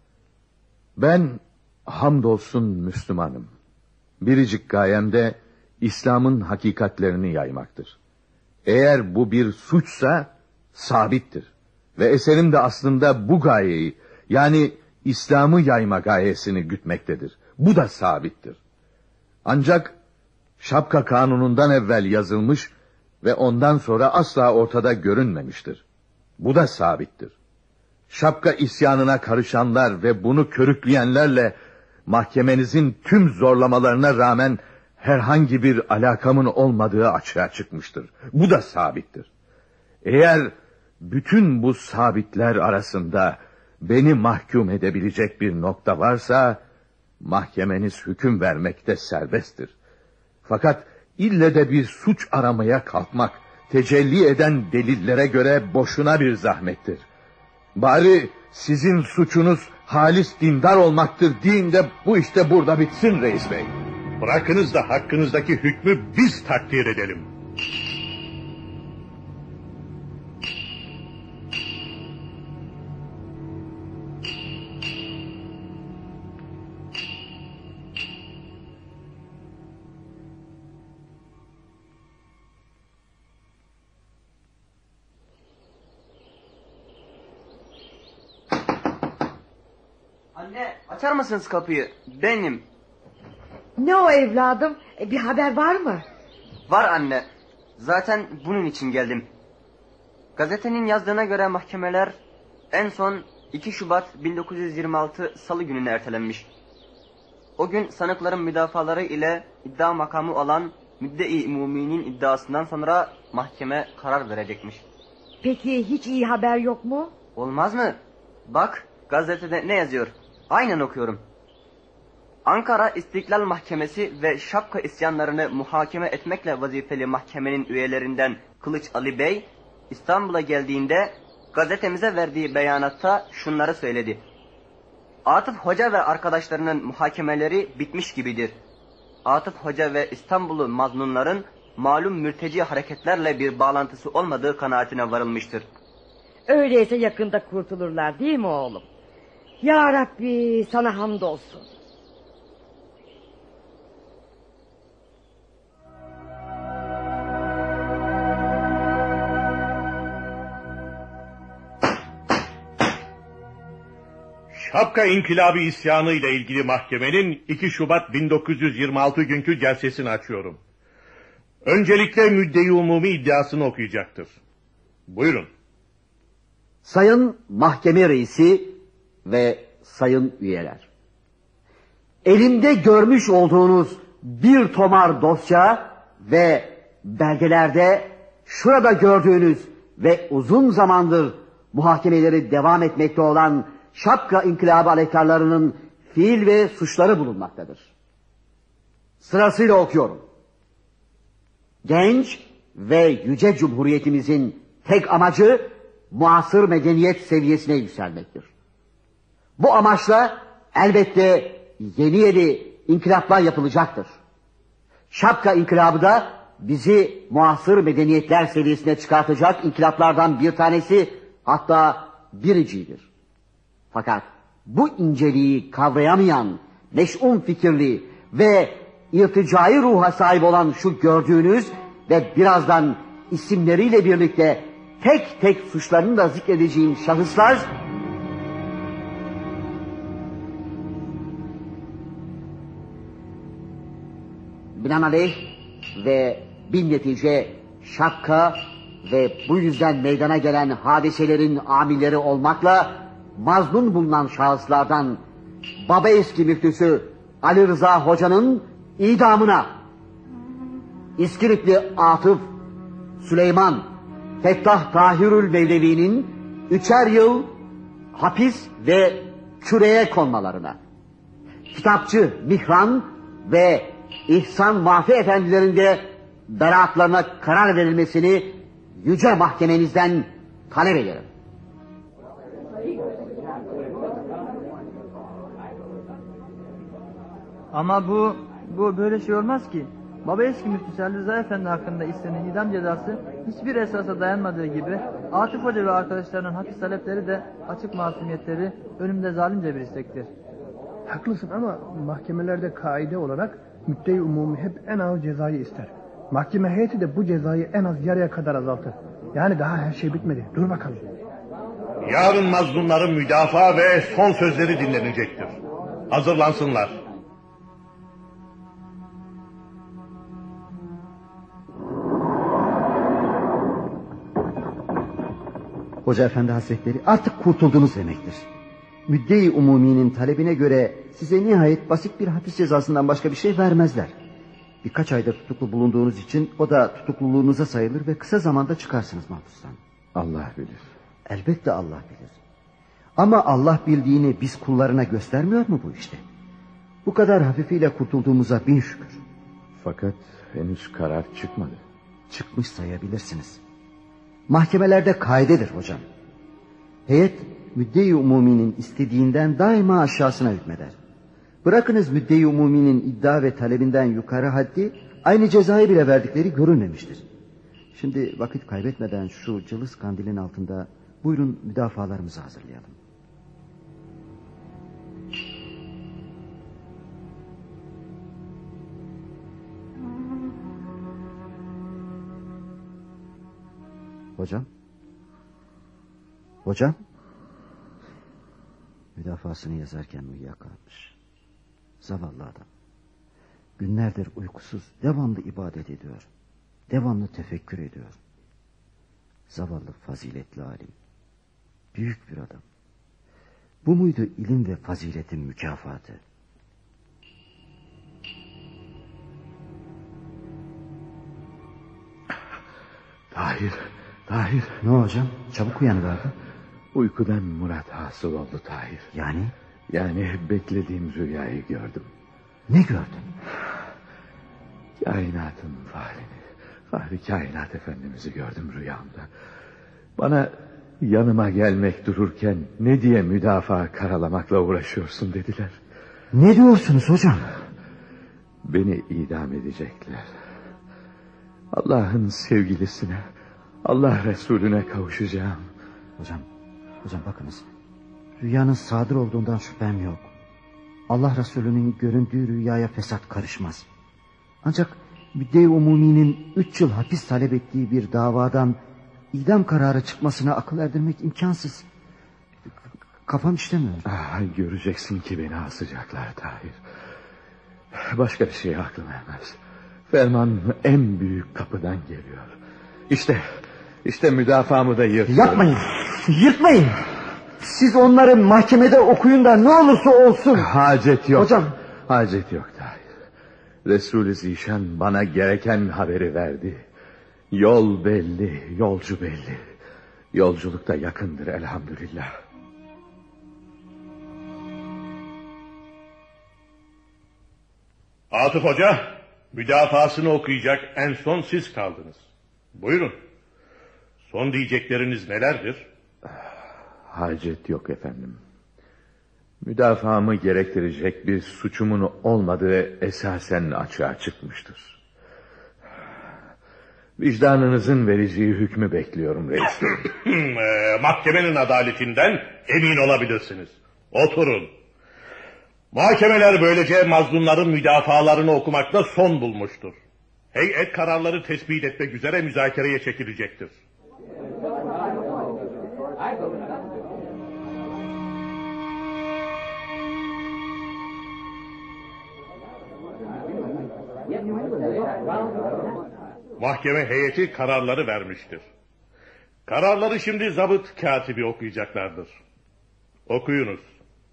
Ben hamdolsun Müslümanım. Biricik gayem de İslam'ın hakikatlerini yaymaktır. Eğer bu bir suçsa sabittir. Ve eserim de aslında bu gayeyi, yani İslam'ı yayma gayesini gütmektedir. Bu da sabittir. Ancak şapka kanunundan evvel yazılmış ve ondan sonra asla ortada görünmemiştir. Bu da sabittir. Şapka isyanına karışanlar ve bunu körükleyenlerle mahkemenizin tüm zorlamalarına rağmen herhangi bir alakamın olmadığı açığa çıkmıştır. Bu da sabittir. Eğer bütün bu sabitler arasında beni mahkum edebilecek bir nokta varsa mahkemeniz hüküm vermekte serbesttir. Fakat ille de bir suç aramaya kalkmak tecelli eden delillere göre boşuna bir zahmettir. Bari sizin suçunuz halis dindar olmaktır deyin de bu işte burada bitsin reis bey. Bırakınız da hakkınızdaki hükmü biz takdir edelim. Anne, açar mısınız kapıyı? Benim. Ne o evladım? E, bir haber var mı? Var anne. Zaten bunun için geldim. Gazetenin yazdığına göre mahkemeler en son iki Şubat bin dokuz yüz yirmi altı Salı gününe ertelenmiş. O gün sanıkların müdafaları ile iddia makamı olan müddei umuminin iddiasından sonra mahkeme karar verecekmiş. Peki hiç iyi haber yok mu? Olmaz mı? Bak gazetede ne yazıyor? Aynen okuyorum. Ankara İstiklal Mahkemesi ve şapka isyanlarını muhakeme etmekle vazifeli mahkemenin üyelerinden Kılıç Ali Bey İstanbul'a geldiğinde gazetemize verdiği beyanatta şunları söyledi. Atıf Hoca ve arkadaşlarının muhakemeleri bitmiş gibidir. Atıf Hoca ve İstanbul'u mazlumların malum mürteci hareketlerle bir bağlantısı olmadığı kanaatine varılmıştır. Öyleyse yakında kurtulurlar değil mi oğlum? Ya Rabbi sana hamdolsun. Şapka İnkılabı isyanı ile ilgili mahkemenin iki Şubat bin dokuz yüz yirmi altı günkü celsesini açıyorum. Öncelikle müddei umumi iddiasını okuyacaktır. Buyurun. Sayın Mahkeme Reisi ve sayın üyeler. Elimde görmüş olduğunuz bir tomar dosya ve belgelerde şurada gördüğünüz ve uzun zamandır muhakemeleri devam etmekte olan Şapka İnkılabı aleyhtarlarının fiil ve suçları bulunmaktadır. Sırasıyla okuyorum. Genç ve yüce cumhuriyetimizin tek amacı muasır medeniyet seviyesine yükselmektir. Bu amaçla elbette yeni yeni inkılaplar yapılacaktır. Şapka İnkılabı da bizi muasır medeniyetler seviyesine çıkartacak inkılaplardan bir tanesi, hatta biricidir. Fakat bu inceliği kavrayamayan, meş'um fikirli ve irticai ruha sahip olan şu gördüğünüz ve birazdan isimleriyle birlikte tek tek suçlarını da zikredeceğim şahıslar binaenaleyh ve bin netice şapka ve bu yüzden meydana gelen hadiselerin amilleri olmakla mazlum bulunan şahıslardan Baba Eski Müftüsü Ali Rıza Hoca'nın idamına, İskilipli Atıf Süleyman Fettah Tahirül Mevlevi'nin üçer yıl hapis ve küreye konmalarına, kitapçı Mihran ve İhsan Mahfi Efendilerin de beraatlarına karar verilmesini yüce mahkemenizden talep ederim. Ama bu bu böyle şey olmaz ki. Baba Eski Müftüsü Ali Rıza Efendi hakkında istenen idam cezası hiçbir esasa dayanmadığı gibi Atıf Hoca ve arkadaşlarının hapis talepleri de açık masumiyetleri önümde zalimce bir istektir. Haklısın ama mahkemelerde kaide olarak müddei umumi hep en ağır cezayı ister. Mahkeme heyeti de bu cezayı en az yarıya kadar azaltır. Yani daha her şey bitmedi. Dur bakalım. Yarın mazlumların müdafaa ve son sözleri dinlenecektir. Hazırlansınlar. Hoca Efendi Hazretleri, artık kurtuldunuz demektir. Müddei umuminin talebine göre size nihayet basit bir hapis cezasından başka bir şey vermezler. Birkaç aydır tutuklu bulunduğunuz için o da tutukluluğunuza sayılır ve kısa zamanda çıkarsınız mahpustan. Allah bilir. Elbette Allah bilir. Ama Allah bildiğini biz kullarına göstermiyor mu bu işte? Bu kadar hafifiyle kurtulduğumuza bin şükür. Fakat henüz karar çıkmadı. Çıkmış sayabilirsiniz. Mahkemelerde kaidedir hocam. Heyet müddei umuminin istediğinden daima aşağısına hükmeder. Bırakınız müddei umuminin iddia ve talebinden yukarı haddi, aynı cezayı bile verdikleri görülmemiştir. Şimdi vakit kaybetmeden şu cılız kandilin altında buyurun müdafalarımızı hazırlayalım. Hocam? Hocam? Müdafasını yazarken uyuyakalmış. Zavallı adam. Günlerdir uykusuz, devamlı ibadet ediyor. Devamlı tefekkür ediyor. Zavallı faziletli alim. Büyük bir adam. Bu muydu ilim ve faziletin mükafatı? Tahir, Tahir. Ne hocam? Çabuk uyanıverdi. Uykudan murat hasıl oldu Tahir. Yani? Yani beklediğim rüyayı gördüm. Ne gördün? Kainatın fahrini, Fahri Kainat Efendimiz'i gördüm rüyamda. Bana yanıma gelmek dururken ne diye müdafaa karalamakla uğraşıyorsun dediler. Ne diyorsunuz hocam? Beni idam edecekler. Allah'ın sevgilisine, Allah Resulüne kavuşacağım. Hocam, hocam bakınız. Rüyanın sadır olduğundan şüphem yok. Allah Resulü'nün göründüğü rüyaya fesat karışmaz. Ancak müddei umuminin üç yıl hapis talep ettiği bir davadan idam kararı çıkmasına akıl erdirmek imkansız. Kafam işlemiyor. Ah, göreceksin ki beni asacaklar Tahir. Başka bir şey aklım ermez. Ferman en büyük kapıdan geliyor. İşte, işte müdafaamı da yırtıyorum. Yapmayın, yırtmayın. Siz onları mahkemede okuyun da ne olursa olsun. Hacet yok. Hocam. Hacet yok Tahir. Resul-i Zişan bana gereken haberi verdi. Yol belli, yolcu belli. Yolculuk da yakındır elhamdülillah. Atıf Hoca, müdafasını okuyacak en son siz kaldınız. Buyurun. Son diyecekleriniz nelerdir? Hacet yok efendim. Müdafaamı gerektirecek bir suçumun olmadığı esasen açığa çıkmıştır. Vicdanınızın vereceği hükmü bekliyorum reis. Mahkemenin adaletinden emin olabilirsiniz. Oturun. Mahkemeler böylece mazlumların müdafalarını okumakta son bulmuştur. Heyet kararları tespit etmek üzere müzakereye çekilecektir. Mahkeme heyeti kararları vermiştir. Kararları şimdi zabıt katibi okuyacaklardır. Okuyunuz.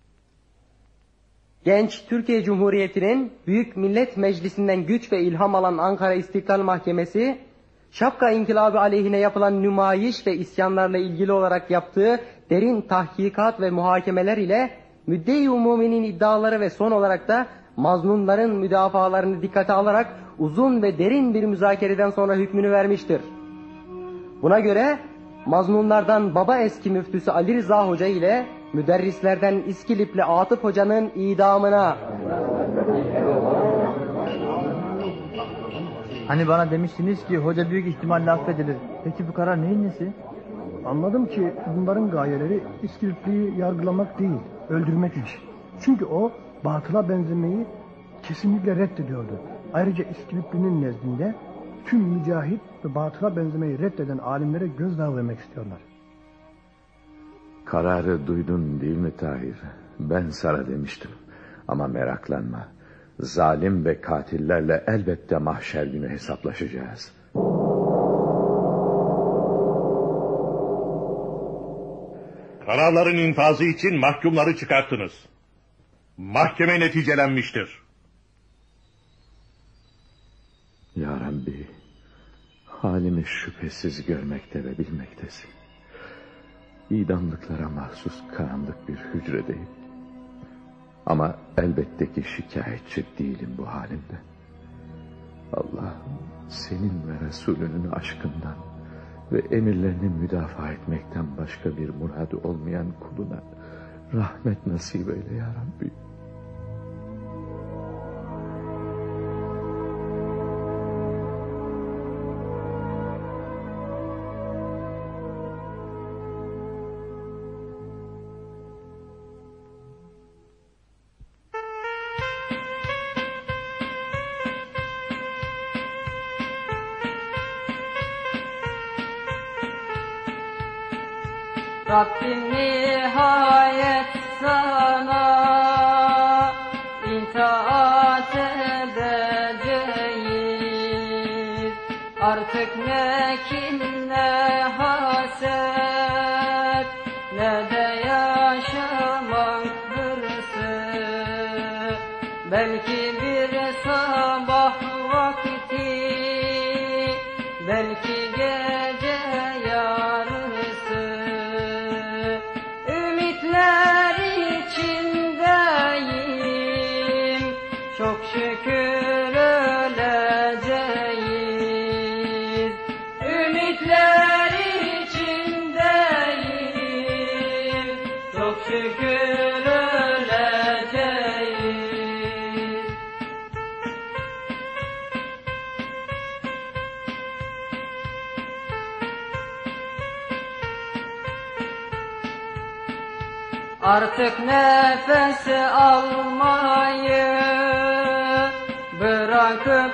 Genç Türkiye Cumhuriyeti'nin Büyük Millet Meclisi'nden güç ve ilham alan Ankara İstiklal Mahkemesi, Şapka İnkılabı aleyhine yapılan nümayiş ve isyanlarla ilgili olarak yaptığı derin tahkikat ve muhakemeler ile müddei umuminin iddiaları ve son olarak da mazlumların müdafalarını dikkate alarak uzun ve derin bir müzakereden sonra hükmünü vermiştir. Buna göre mazlumlardan baba eski müftüsü Ali Rıza Hoca ile müderrislerden İskilipli Atıf Hoca'nın idamına. Hani bana demiştiniz ki hoca büyük ihtimalle affedilir. Peki bu karar neyin nesi? Anladım ki bunların gayeleri İskilipli'yi yargılamak değil, öldürmekmiş. Çünkü o batıla benzemeyi kesinlikle reddediyordu. Ayrıca İskilipli'nin nezdinde tüm mücahit ve batıla benzemeyi reddeden alimlere gözdağı vermek istiyorlar. Kararı duydun değil mi Tahir? Ben sana demiştim. Ama meraklanma. Zalim ve katillerle elbette mahşer günü hesaplaşacağız. Kararların infazı için mahkumları çıkarttınız. Mahkeme neticelenmiştir. Ya Rabbi, halimi şüphesiz görmekte ve bilmektesin. İdamlıklara mahsus karanlık bir hücredeyim. Ama elbette ki şikayetçi değilim bu halimde. Allah'ım, senin ve Resulünün aşkından ve emirlerini müdafaa etmekten başka bir muradı olmayan kuluna rahmet nasip eyle ya Rabbi. Rabbim nihayet sana itaat edeceğiz. Artık ne kin ne haset ne de yaşamak hırsı. Belki bir sabah vakti, belki gece yarısı. Ümitler içindeyim, çok şükür öleceğiz. Ümitler içindeyim, çok şükür öleceğiz. Artık nefes almayı bırakıp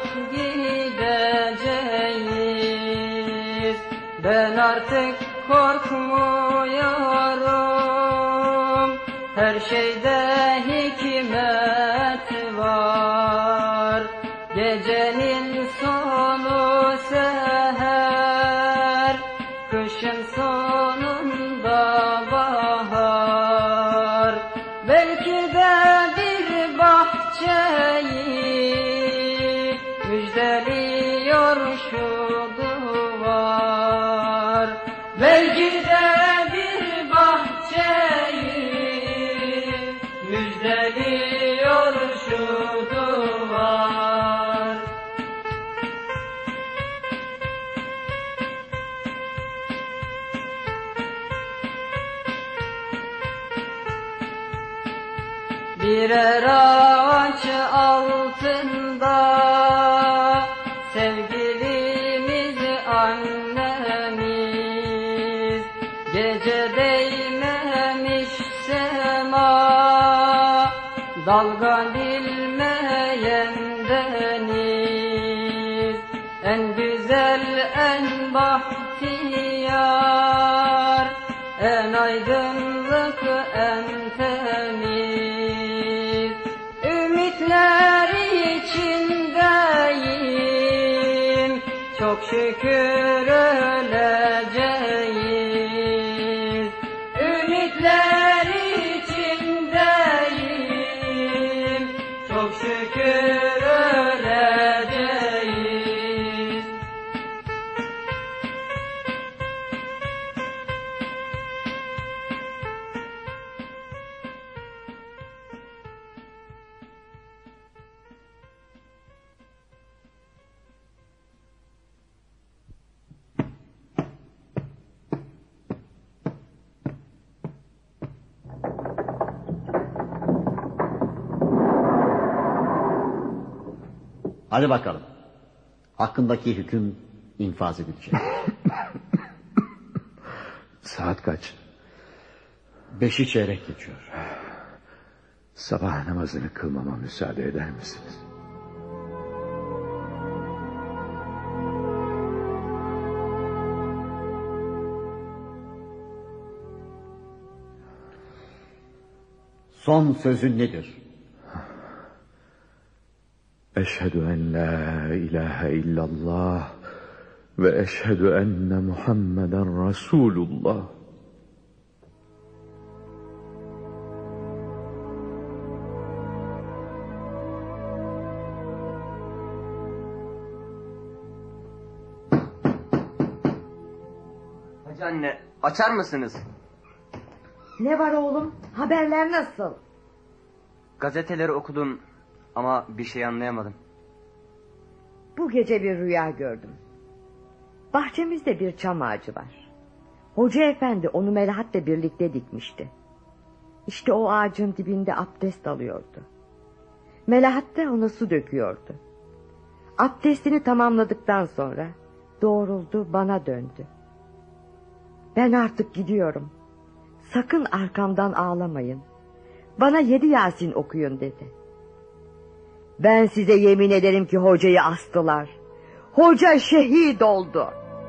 gideceğiz. Ben artık korkmuyorum, Her şeyde hikmet var. Gecenin sonu seher, kışın sonunda bahar. Belki de bir bahçeyi müjdeliyor şu duvar. Belki de bir bahçeyi müjdeliyor şu duvar. Birer ağaç altında sevgilimiz annemiz, gece değmemiş sema, dalga bilmeyen deniz. En güzel, en bahtiyar, en aydınlık, en temiz. Ümitler içindeyim, çok şükür öleceğiz. Ümitler içindeyim, çok şükür öleceğiz. Hadi bakalım. Hakkındaki hüküm infaz edilecek. Saat kaç? Beşi çeyrek geçiyor. Sabah namazını kılmama müsaade eder misiniz? Son sözün nedir? Eşhedü en la ilahe illallah ve eşhedü enne Muhammeden Resulullah. Hacı anne, açar mısınız? Ne var oğlum? Haberler nasıl? Gazeteleri okudum ama bir şey anlayamadım. Bu gece bir rüya gördüm. Bahçemizde bir çam ağacı var. Hoca efendi onu Melahat'le birlikte dikmişti. İşte o ağacın dibinde abdest alıyordu. Melahat da ona su döküyordu. Abdestini tamamladıktan sonra doğruldu, bana döndü. Ben artık gidiyorum. Sakın arkamdan ağlamayın. Bana yedi Yasin okuyun dedi. Ben size yemin ederim ki hocayı astılar. Hoca şehit oldu.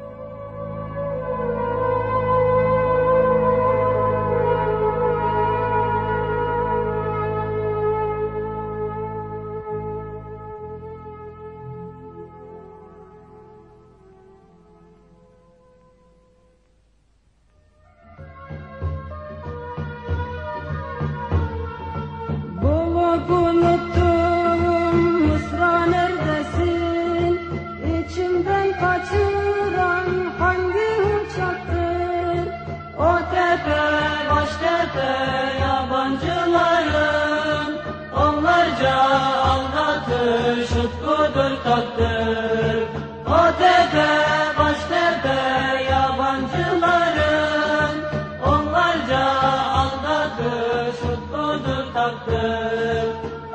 Bulup unuttum Mısra neredesin? İçimden kaçıran hangi uçaktır? O tepe baş tepe yabancıların onlarca aldatır şutkudur taktır. O tepe baş tepe yabancıların onlarca aldatır şutkudur taktır.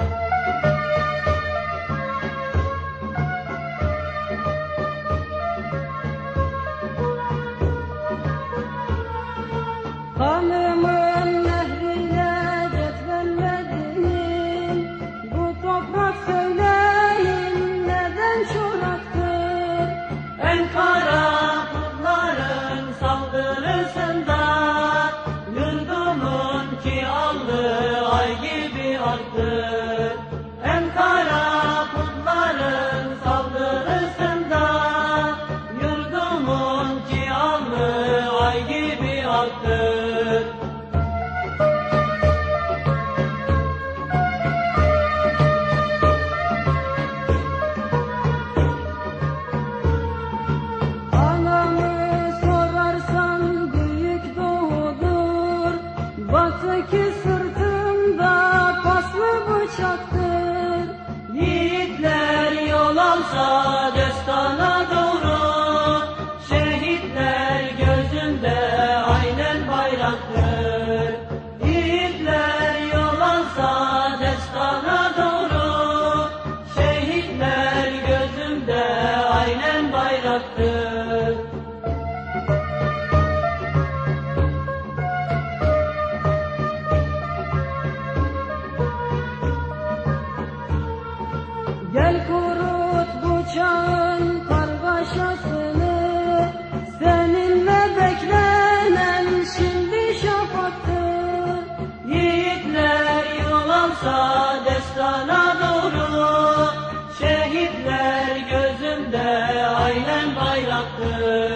Kanımın nehrine cetvelledin, bu toprak söyleyin neden çoraktır? En bayraktır. Gel kurut bu çağın kargaşasını, seninle beklenen şimdi şafaktır. Yiğitler yol alsa destana doğru, şehitler gözümde aynen bayraktır.